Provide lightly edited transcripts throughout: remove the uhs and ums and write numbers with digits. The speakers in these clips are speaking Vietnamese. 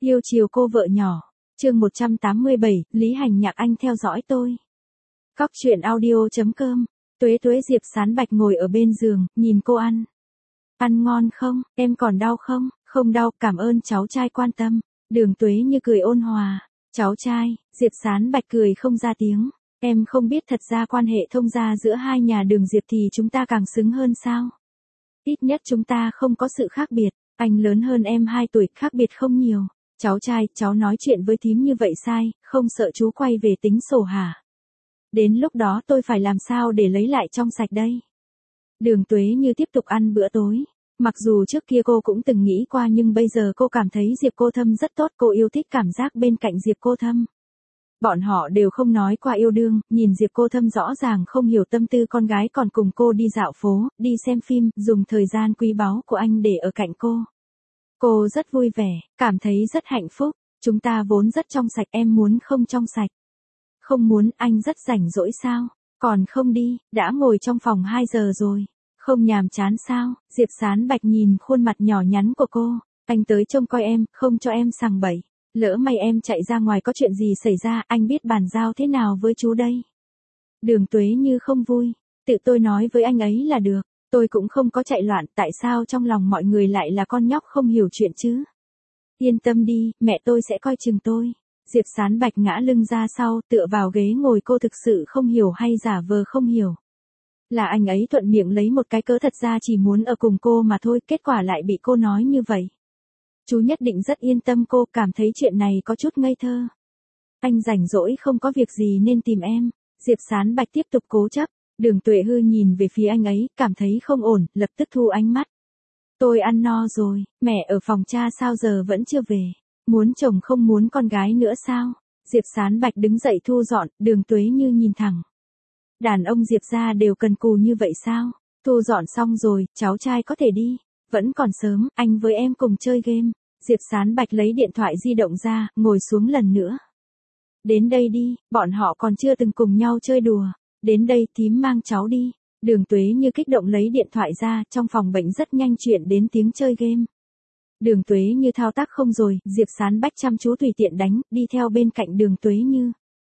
Yêu chiều cô vợ nhỏ. Chương 187, Lý Hành Nhạc anh theo dõi tôi. Cóc truyện audio.com. Tuế Tuế Diệp Sán Bạch ngồi ở bên giường, nhìn cô ăn. Ăn ngon không, em còn đau không? Không đau, cảm ơn cháu trai quan tâm. Đường Tuế Như cười ôn hòa. Cháu trai, Diệp Sán Bạch cười không ra tiếng. Em không biết thật ra quan hệ thông gia giữa hai nhà Đường Diệp thì chúng ta càng xứng hơn sao? Ít nhất chúng ta không có sự khác biệt. Anh lớn hơn em 2 tuổi, khác biệt không nhiều. Cháu trai, cháu nói chuyện với thím như vậy sai, không sợ chú quay về tính sổ hả? Đến lúc đó tôi phải làm sao để lấy lại trong sạch đây? Đường Tuế Như tiếp tục ăn bữa tối. Mặc dù trước kia cô cũng từng nghĩ qua nhưng bây giờ cô cảm thấy Diệp Cô Thâm rất tốt, cô yêu thích cảm giác bên cạnh Diệp Cô Thâm. Bọn họ đều không nói qua yêu đương, nhìn Diệp Cô Thâm rõ ràng không hiểu tâm tư con gái còn cùng cô đi dạo phố, đi xem phim, dùng thời gian quý báu của anh để ở cạnh cô. Cô rất vui vẻ, cảm thấy rất hạnh phúc, chúng ta vốn rất trong sạch, em muốn không trong sạch. Không muốn, anh rất rảnh rỗi sao? Còn không đi, đã ngồi trong phòng 2 giờ rồi. Không nhàm chán sao? Diệp Sán Bạch nhìn khuôn mặt nhỏ nhắn của cô. Anh tới trông coi em, không cho em sằng bậy. Lỡ may em chạy ra ngoài có chuyện gì xảy ra, anh biết bàn giao thế nào với chú đây? Đường Tuế Như không vui. Tự tôi nói với anh ấy là được. Tôi cũng không có chạy loạn, tại sao trong lòng mọi người lại là con nhóc không hiểu chuyện chứ? Yên tâm đi, mẹ tôi sẽ coi chừng tôi. Diệp Sán Bạch ngã lưng ra sau, tựa vào ghế ngồi, cô thực sự không hiểu hay giả vờ không hiểu. Là anh ấy thuận miệng lấy một cái cớ, thật ra chỉ muốn ở cùng cô mà thôi, kết quả lại bị cô nói như vậy. Chú nhất định rất yên tâm, cô cảm thấy chuyện này có chút ngây thơ. Anh rảnh rỗi không có việc gì nên tìm em. Diệp Sán Bạch tiếp tục cố chấp. Đường Tuệ Hư nhìn về phía anh ấy, cảm thấy không ổn, lập tức thu ánh mắt. Tôi ăn no rồi, mẹ ở phòng cha sao giờ vẫn chưa về? Muốn chồng không muốn con gái nữa sao? Diệp Sán Bạch đứng dậy thu dọn, Đường Tuế Như nhìn thẳng. Đàn ông Diệp gia đều cần cù như vậy sao? Thu dọn xong rồi, cháu trai có thể đi. Vẫn còn sớm, anh với em cùng chơi game. Diệp Sán Bạch lấy điện thoại di động ra, ngồi xuống lần nữa. Đến đây đi, bọn họ còn chưa từng cùng nhau chơi đùa. Đến đây, thím mang cháu đi. Đường Tuế Như kích động lấy điện thoại ra, trong phòng bệnh rất nhanh chuyện đến tiếng chơi game. Đường Tuế Như thao tác không rồi, Diệp Sán Bạch chăm chú tùy tiện đánh, đi theo bên cạnh Đường Tuế Như.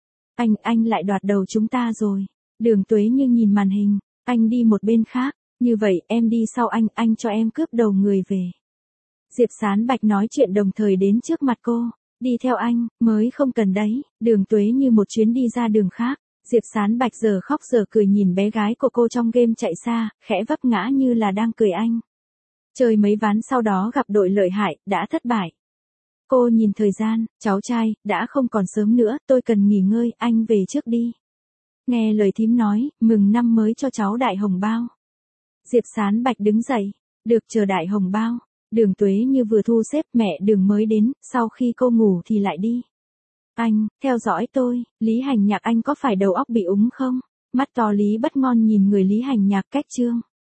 Anh lại đoạt đầu chúng ta rồi. Đường Tuế Như nhìn màn hình, anh đi một bên khác, như vậy em đi sau anh cho em cướp đầu người về. Diệp Sán Bạch nói chuyện đồng thời đến trước mặt cô, đi theo anh, mới không cần đấy. Đường Tuế Như một chuyến đi ra đường khác. Diệp Sán Bạch giờ khóc giờ cười nhìn bé gái của cô trong game chạy xa, khẽ vấp ngã như là đang cười anh. Chơi mấy ván sau đó gặp đội lợi hại, đã thất bại. Cô nhìn thời gian, cháu trai, đã không còn sớm nữa, tôi cần nghỉ ngơi, anh về trước đi. Nghe lời thím nói, mừng năm mới cho cháu đại hồng bao. Diệp Sán Bạch đứng dậy, được chờ đại hồng bao. Đường Tuế Như vừa thu xếp, mẹ Đường mới đến, sau khi cô ngủ thì lại đi. Anh, theo dõi tôi, Lý Hành Nhạc anh có phải đầu óc bị úng không? Mắt to Lý Bất Ngon nhìn người Lý Hành Nhạc cách chương.